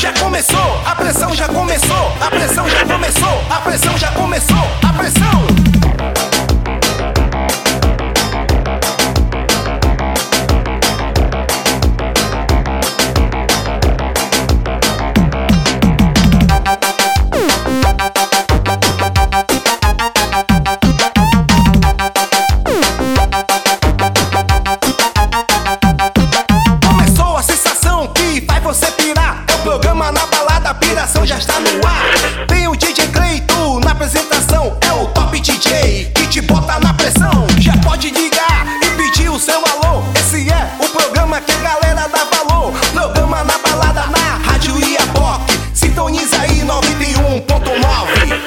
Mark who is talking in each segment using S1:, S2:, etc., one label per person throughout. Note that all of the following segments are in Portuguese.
S1: Já começou, a pressão já começou, a pressão já começou, a pressão já começou, a pressão. Programa na balada, a piração já está no ar. Tem o DJ Cleito na apresentação, é o top DJ que te bota na pressão. Já pode ligar e pedir o seu alô. Esse é o programa que a galera dá valor. Programa na balada na Rádio Iapoque. Sintoniza aí 91.9.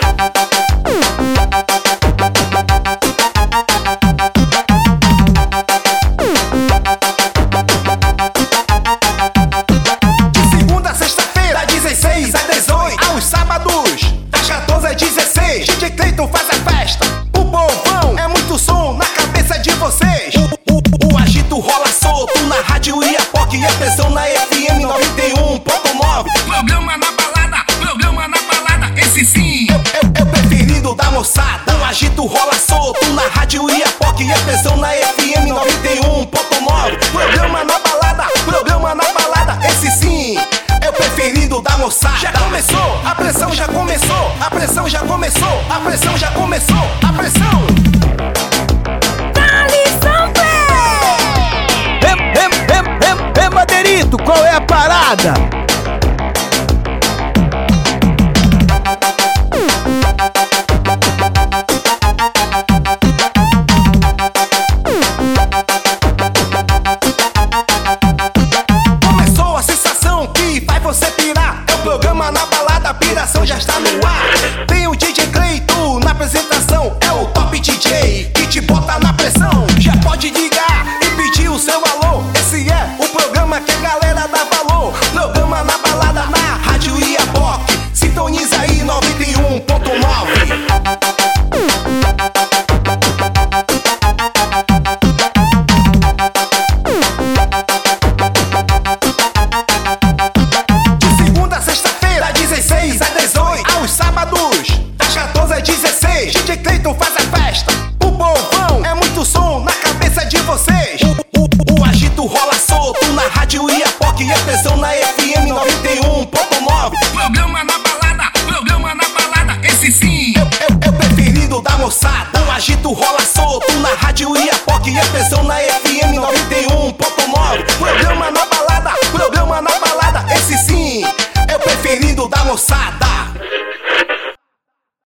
S1: DJ Cleiton faz a festa, o povão é muito som na cabeça de vocês. O agito rola solto na Rádio Iapoque, é pressão na FM 91.9. Programa na balada, esse sim é o preferido da moçada. O agito rola solto na Rádio Iapoque, é pressão na FM 91.9. Programa na balada, esse sim é o preferido da moçada. Já começou, a pressão já começou, a pressão já começou, a pressão já começou, a pressão.
S2: Dali Samper!
S3: Madeirito, qual é a parada?
S1: Você pirar, é o programa na balada, a piração já está no ar. Tem o DJ Cleito na apresentação, é o top DJ que te bota na pressão. Já pode ligar e pedir o seu alô. Esse é o programa que a galera dá valor. Programa na balada na Rádio Iapoque. Sintoniza aí 91.9. DJ Cleiton faz a festa, o povão é muito som na cabeça de vocês. O agito rola solto na Rádio Iapoque, é pressão na FM 91.9. Programa na balada, esse sim é o preferido da moçada. O agito rola solto na Rádio Iapoque, é pressão na FM 91.9. Programa na balada, esse sim é o preferido da moçada.